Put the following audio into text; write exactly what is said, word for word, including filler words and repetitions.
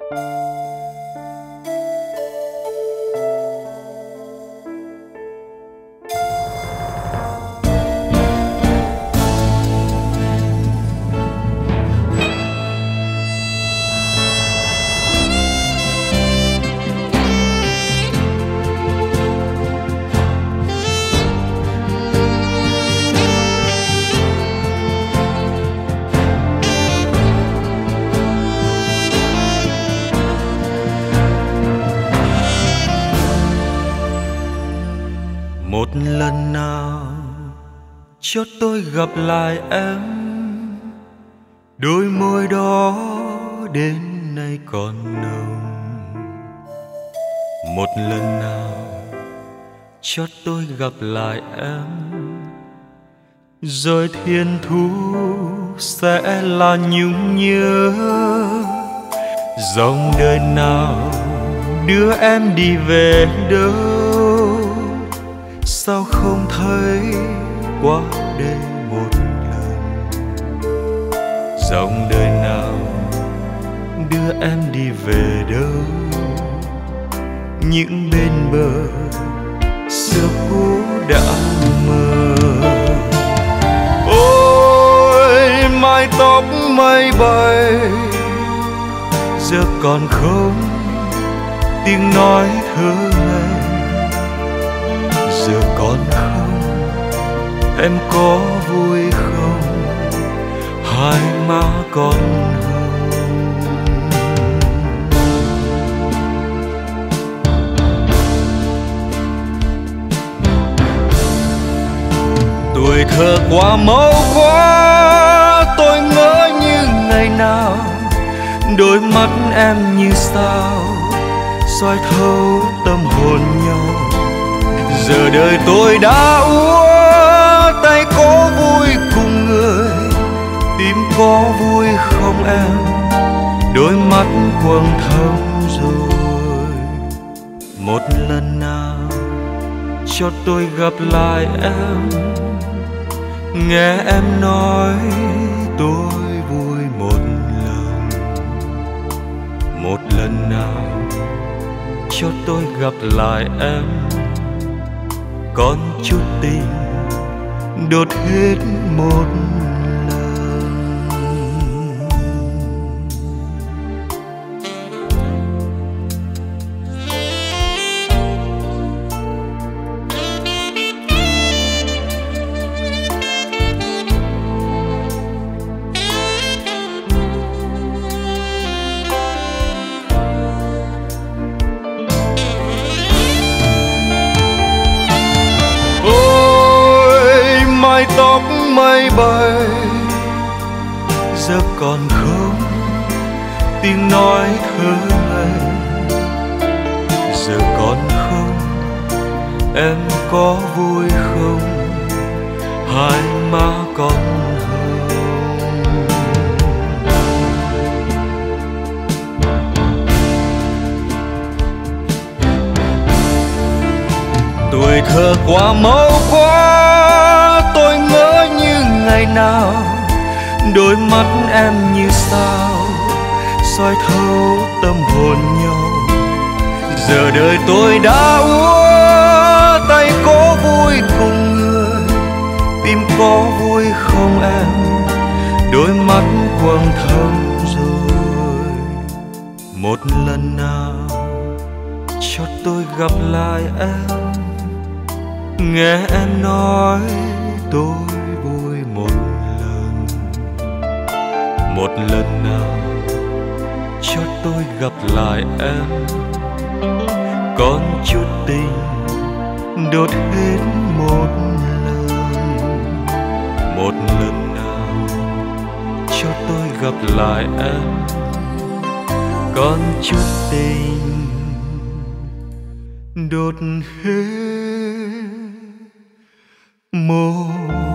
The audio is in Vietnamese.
Một lần nào cho tôi gặp lại em, đôi môi đó đến nay còn nồng. Một lần nào cho tôi gặp lại em, rồi thiên thu sẽ là nhung nhớ. Dòng đời nào đưa em đi về đâu, sao không thấy qua đây một lần. Dòng đời nào đưa em đi về đâu, những bên bờ xưa cũ đã mờ. Ôi mái tóc mây bay, giờ còn không tiếng nói thơ ngây. Giờ còn không, em có vui không, hai má còn hồng. Tuổi thơ qua mau quá, tôi ngỡ như ngày nào đôi mắt em như sao soi thấu tâm hồn nhau. Giờ đời tôi đã úa, tay có vui cùng người, tim có vui không em, đôi mắt quầng thâm rồi. Một lần nào cho tôi gặp lại em, nghe em nói tôi vui một lần. Một lần nào cho tôi gặp lại em, còn chút tình đốt hết một lần. Mái tóc mây bay, giờ còn không tiếng nói thơ ngây. Giờ còn không, em có vui không, hai má còn hồng. Tuổi thơ qua mau quá, tôi ngỡ như ngày nào đôi mắt em như sao soi thấu tâm hồn nhau. Giờ đời tôi đã úa, tay có vui cùng người, tim có vui không em, đôi mắt quầng thâm rồi. Một lần nào cho tôi gặp lại em, nghe em nói tôi vui một lần. Một lần nào cho tôi gặp lại em, còn chút tình đốt hết một lần. Một lần nào cho tôi gặp lại em, còn chút tình đốt hết một